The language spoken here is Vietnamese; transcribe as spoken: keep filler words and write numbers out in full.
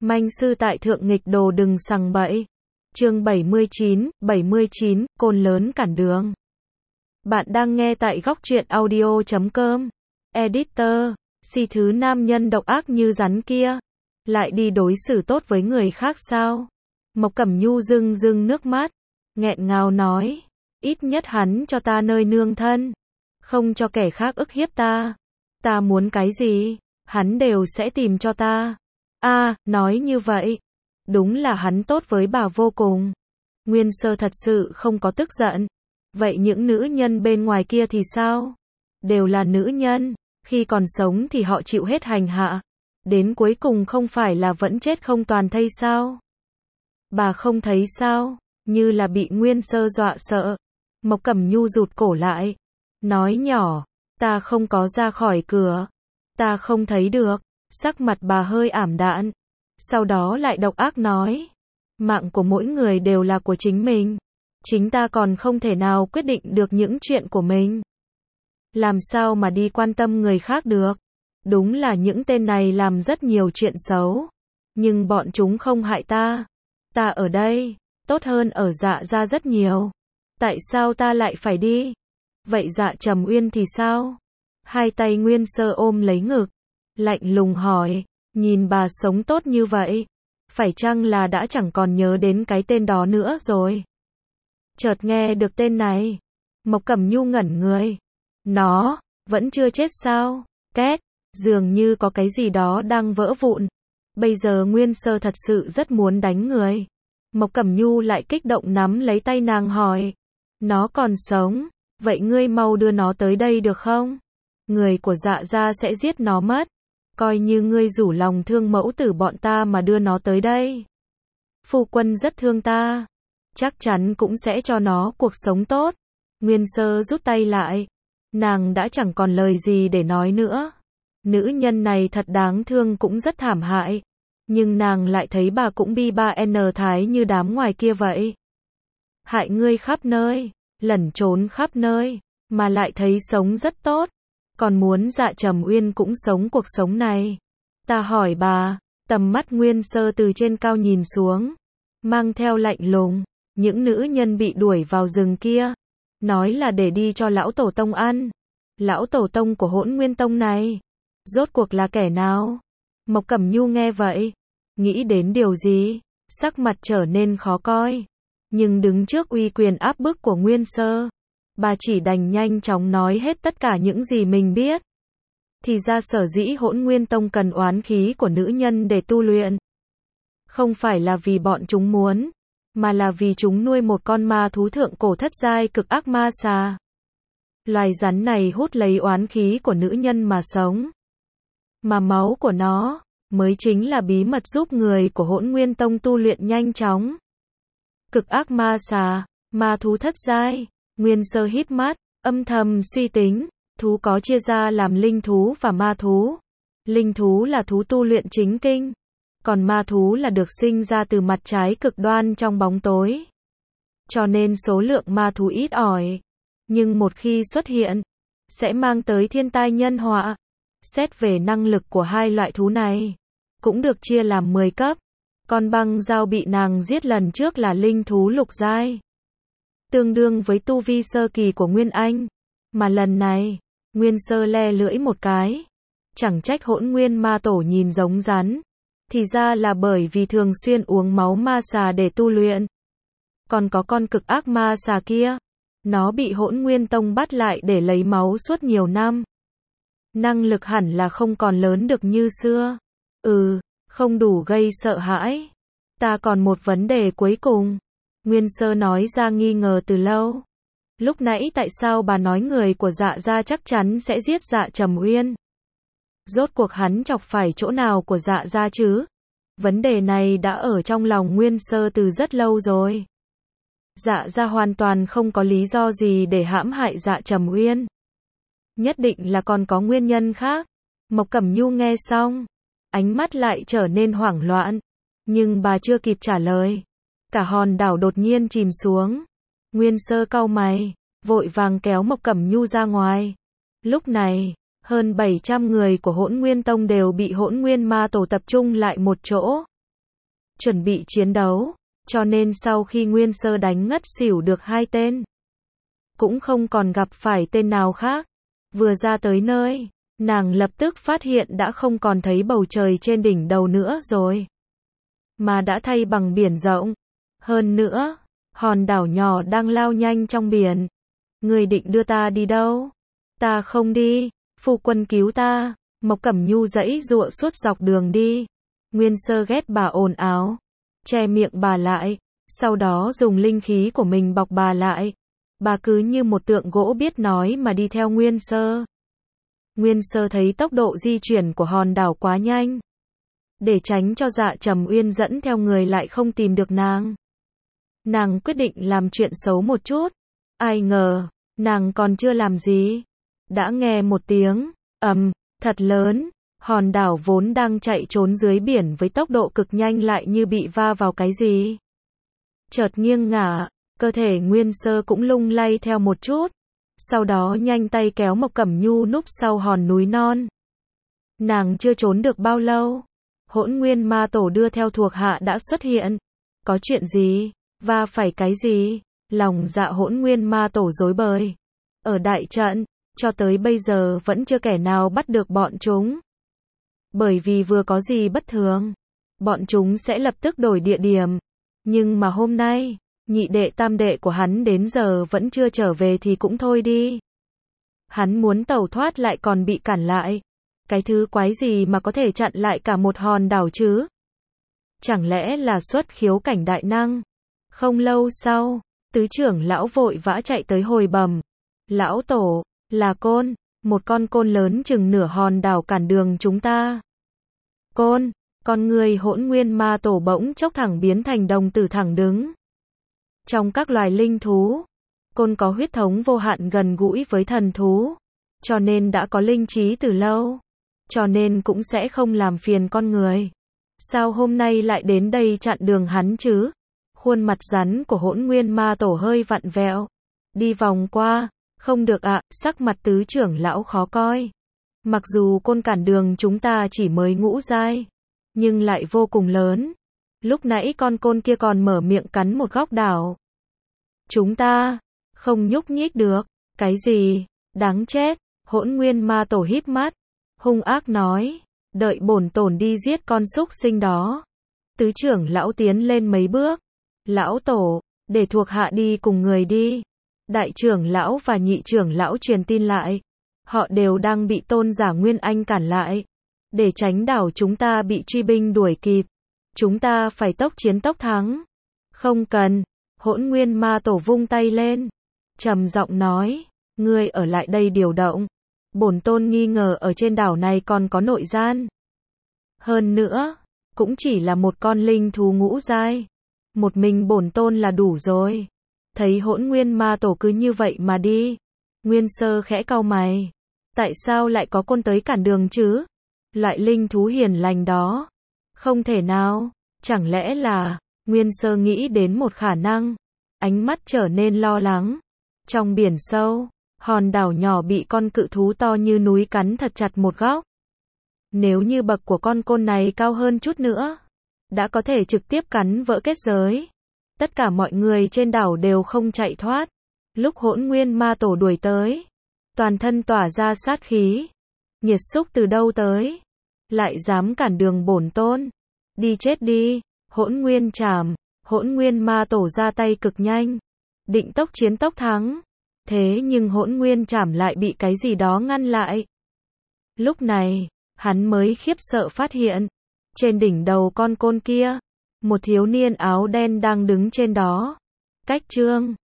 Manh sư tại thượng nghịch đồ đừng sằng bậy. Chương bảy mươi chín, bảy mươi chín, côn lớn cản đường. Bạn đang nghe tại góc truyện audio chấm com. Editor, si thứ nam nhân độc ác như rắn kia, lại đi đối xử tốt với người khác sao? Mộc Cẩm Nhu rưng rưng nước mắt, nghẹn ngào nói, ít nhất hắn cho ta nơi nương thân, không cho kẻ khác ức hiếp ta. Ta muốn cái gì, hắn đều sẽ tìm cho ta. A, à, nói như vậy, đúng là hắn tốt với bà vô cùng. Nguyên Sơ thật sự không có tức giận. Vậy những nữ nhân bên ngoài kia thì sao? Đều là nữ nhân, khi còn sống thì họ chịu hết hành hạ, đến cuối cùng không phải là vẫn chết không toàn thây sao? Bà không thấy sao? Như là bị Nguyên Sơ dọa sợ. Mộc Cẩm Nhu rụt cổ lại, nói nhỏ, ta không có ra khỏi cửa, ta không thấy được. Sắc mặt bà hơi ảm đạm, sau đó lại độc ác nói, mạng của mỗi người đều là của chính mình, chính ta còn không thể nào quyết định được những chuyện của mình, làm sao mà đi quan tâm người khác được. Đúng là những tên này làm rất nhiều chuyện xấu, nhưng bọn chúng không hại ta. Ta ở đây, tốt hơn ở Dạ gia rất nhiều. Tại sao ta lại phải đi? Vậy Dạ Trầm Uyên thì sao? Hai tay Nguyên Sơ ôm lấy ngực, lạnh lùng hỏi, nhìn bà sống tốt như vậy, phải chăng là đã chẳng còn nhớ đến cái tên đó nữa rồi? Chợt nghe được tên này, Mộc Cẩm Nhu ngẩn người. Nó, vẫn chưa chết sao? Két, dường như có cái gì đó đang vỡ vụn. Bây giờ Nguyên Sơ thật sự rất muốn đánh người. Mộc Cẩm Nhu lại kích động nắm lấy tay nàng hỏi, nó còn sống, vậy ngươi mau đưa nó tới đây được không? Người của Dạ gia sẽ giết nó mất. Coi như ngươi rủ lòng thương mẫu tử bọn ta mà đưa nó tới đây. Phu quân rất thương ta, chắc chắn cũng sẽ cho nó cuộc sống tốt. Nguyên Sơ rút tay lại, nàng đã chẳng còn lời gì để nói nữa. Nữ nhân này thật đáng thương cũng rất thảm hại, nhưng nàng lại thấy bà cũng bi ba n thái như đám ngoài kia vậy. Hại ngươi khắp nơi, lẩn trốn khắp nơi, mà lại thấy sống rất tốt. Còn muốn Dạ Trầm Uyên cũng sống cuộc sống này. Ta hỏi bà, tầm mắt Nguyên Sơ từ trên cao nhìn xuống, mang theo lạnh lùng, những nữ nhân bị đuổi vào rừng kia, nói là để đi cho lão tổ tông ăn. Lão tổ tông của Hỗn Nguyên Tông này, rốt cuộc là kẻ nào? Mộc Cẩm Nhu nghe vậy, nghĩ đến điều gì, sắc mặt trở nên khó coi. Nhưng đứng trước uy quyền áp bức của Nguyên Sơ, bà chỉ đành nhanh chóng nói hết tất cả những gì mình biết. Thì ra sở dĩ Hỗn Nguyên Tông cần oán khí của nữ nhân để tu luyện, không phải là vì bọn chúng muốn, mà là vì chúng nuôi một con ma thú thượng cổ thất giai cực ác ma xà. Loài rắn này hút lấy oán khí của nữ nhân mà sống. Mà máu của nó, mới chính là bí mật giúp người của Hỗn Nguyên Tông tu luyện nhanh chóng. Cực ác ma xà, ma thú thất giai. Nguyên Sơ híp mắt, âm thầm suy tính, thú có chia ra làm linh thú và ma thú. Linh thú là thú tu luyện chính kinh, còn ma thú là được sinh ra từ mặt trái cực đoan trong bóng tối. Cho nên số lượng ma thú ít ỏi, nhưng một khi xuất hiện, sẽ mang tới thiên tai nhân họa. Xét về năng lực của hai loại thú này, cũng được chia làm mười cấp. Con băng dao bị nàng giết lần trước là linh thú lục giai, tương đương với tu vi sơ kỳ của Nguyên Anh. Mà lần này, Nguyên Sơ le lưỡi một cái. Chẳng trách Hỗn Nguyên ma tổ nhìn giống rắn. Thì ra là bởi vì thường xuyên uống máu ma xà để tu luyện. Còn có con cực ác ma xà kia, nó bị Hỗn Nguyên Tông bắt lại để lấy máu suốt nhiều năm. Năng lực hẳn là không còn lớn được như xưa. Ừ, không đủ gây sợ hãi. Ta còn một vấn đề cuối cùng. Nguyên Sơ nói ra nghi ngờ từ lâu. Lúc nãy tại sao bà nói người của Dạ gia chắc chắn sẽ giết Dạ Trầm Uyên? Rốt cuộc hắn chọc phải chỗ nào của Dạ gia chứ? Vấn đề này đã ở trong lòng Nguyên Sơ từ rất lâu rồi. Dạ gia hoàn toàn không có lý do gì để hãm hại Dạ Trầm Uyên. Nhất định là còn có nguyên nhân khác. Mộc Cẩm Nhu nghe xong, ánh mắt lại trở nên hoảng loạn. Nhưng bà chưa kịp trả lời, cả hòn đảo đột nhiên chìm xuống. Nguyên Sơ cau mày, vội vàng kéo Mộc Cẩm Nhu ra ngoài. Lúc này, hơn bảy trăm người của Hỗn Nguyên Tông đều bị Hỗn Nguyên ma tổ tập trung lại một chỗ. chuẩn bị chiến đấu, cho nên sau khi Nguyên Sơ đánh ngất xỉu được hai tên, cũng không còn gặp phải tên nào khác. Vừa ra tới nơi, nàng lập tức phát hiện đã không còn thấy bầu trời trên đỉnh đầu nữa rồi, mà đã thay bằng biển rộng. Hơn nữa, hòn đảo nhỏ đang lao nhanh trong biển. Người định đưa ta đi đâu? Ta không đi, phu quân cứu ta. Mộc Cẩm Nhu giãy giụa suốt dọc đường đi. Nguyên Sơ ghét bà ồn ào, che miệng bà lại, sau đó dùng linh khí của mình bọc bà lại. Bà cứ như một tượng gỗ biết nói mà đi theo Nguyên Sơ. Nguyên Sơ thấy tốc độ di chuyển của hòn đảo quá nhanh, để tránh cho Dạ Trầm Uyên dẫn theo người lại không tìm được nàng. Nàng quyết định làm chuyện xấu một chút. Ai ngờ, nàng còn chưa làm gì, đã nghe một tiếng ầm thật lớn. Hòn đảo vốn đang chạy trốn dưới biển với tốc độ cực nhanh lại như bị va vào cái gì, chợt nghiêng ngả. Cơ thể Nguyên Sơ cũng lung lay theo một chút, sau đó nhanh tay kéo Mộc Cẩm Nhu núp sau hòn núi non. Nàng chưa trốn được bao lâu, Hỗn Nguyên Ma Tổ đưa theo thuộc hạ đã xuất hiện. Có chuyện gì? Va phải cái gì? Lòng dạ Hỗn Nguyên Ma Tổ rối bời. Ở đại trận, cho tới bây giờ vẫn chưa kẻ nào bắt được bọn chúng. Bởi vì vừa có gì bất thường, bọn chúng sẽ lập tức đổi địa điểm. Nhưng mà hôm nay, nhị đệ tam đệ của hắn đến giờ vẫn chưa trở về thì cũng thôi đi. Hắn muốn tẩu thoát lại còn bị cản lại. Cái thứ quái gì mà có thể chặn lại cả một hòn đảo chứ? Chẳng lẽ là xuất khiếu cảnh đại năng? Không lâu sau, tứ trưởng lão vội vã chạy tới hồi bẩm. Lão tổ, là côn, một con côn lớn chừng nửa hòn đảo cản đường chúng ta. Côn, con người Hỗn Nguyên Ma Tổ bỗng chốc thẳng biến thành đồng tử thẳng đứng. Trong các loài linh thú, côn có huyết thống vô hạn gần gũi với thần thú, cho nên đã có linh trí từ lâu, cho nên cũng sẽ không làm phiền con người. Sao hôm nay lại đến đây chặn đường hắn chứ? Khuôn mặt rắn của Hỗn Nguyên Ma Tổ hơi vặn vẹo. Đi vòng qua, không được ạ, sắc mặt tứ trưởng lão khó coi. Mặc dù côn cản đường chúng ta chỉ mới ngũ giai, nhưng lại vô cùng lớn. Lúc nãy con côn kia còn mở miệng cắn một góc đảo. Chúng ta không nhúc nhích được. Cái gì? Đáng chết. Hỗn Nguyên Ma Tổ híp mắt, hung ác nói, đợi bổn tổn đi giết con súc sinh đó. Tứ trưởng lão tiến lên mấy bước. Lão tổ, để thuộc hạ đi cùng người đi. Đại trưởng lão và nhị trưởng lão truyền tin lại. Họ đều đang bị tôn giả Nguyên Anh cản lại. Để tránh đảo chúng ta bị truy binh đuổi kịp. Chúng ta phải tốc chiến tốc thắng. Không cần. Hỗn Nguyên Ma Tổ vung tay lên, trầm giọng nói, ngươi ở lại đây điều động. Bổn tôn nghi ngờ ở trên đảo này còn có nội gian. Hơn nữa, cũng chỉ là một con linh thú ngũ giai. Một mình bổn tôn là đủ rồi. Thấy Hỗn Nguyên Ma Tổ cứ như vậy mà đi, Nguyên Sơ khẽ cau mày. Tại sao lại có côn tới cản đường chứ? Loại linh thú hiền lành đó. Không thể nào, chẳng lẽ là... Nguyên Sơ nghĩ đến một khả năng, ánh mắt trở nên lo lắng. Trong biển sâu, hòn đảo nhỏ bị con cự thú to như núi cắn thật chặt một góc. Nếu như bậc của con côn này cao hơn chút nữa, đã có thể trực tiếp cắn vỡ kết giới. Tất cả mọi người trên đảo đều không chạy thoát. Lúc Hỗn Nguyên Ma Tổ đuổi tới, toàn thân tỏa ra sát khí. Nhiệt xúc từ đâu tới? Lại dám cản đường bổn tôn? Đi chết đi! Hỗn Nguyên Trảm, Hỗn Nguyên Ma Tổ ra tay cực nhanh, định tốc chiến tốc thắng. Thế nhưng Hỗn Nguyên Trảm lại bị cái gì đó ngăn lại. Lúc này, hắn mới khiếp sợ phát hiện, trên đỉnh đầu con côn kia, một thiếu niên áo đen đang đứng trên đó. Cách chương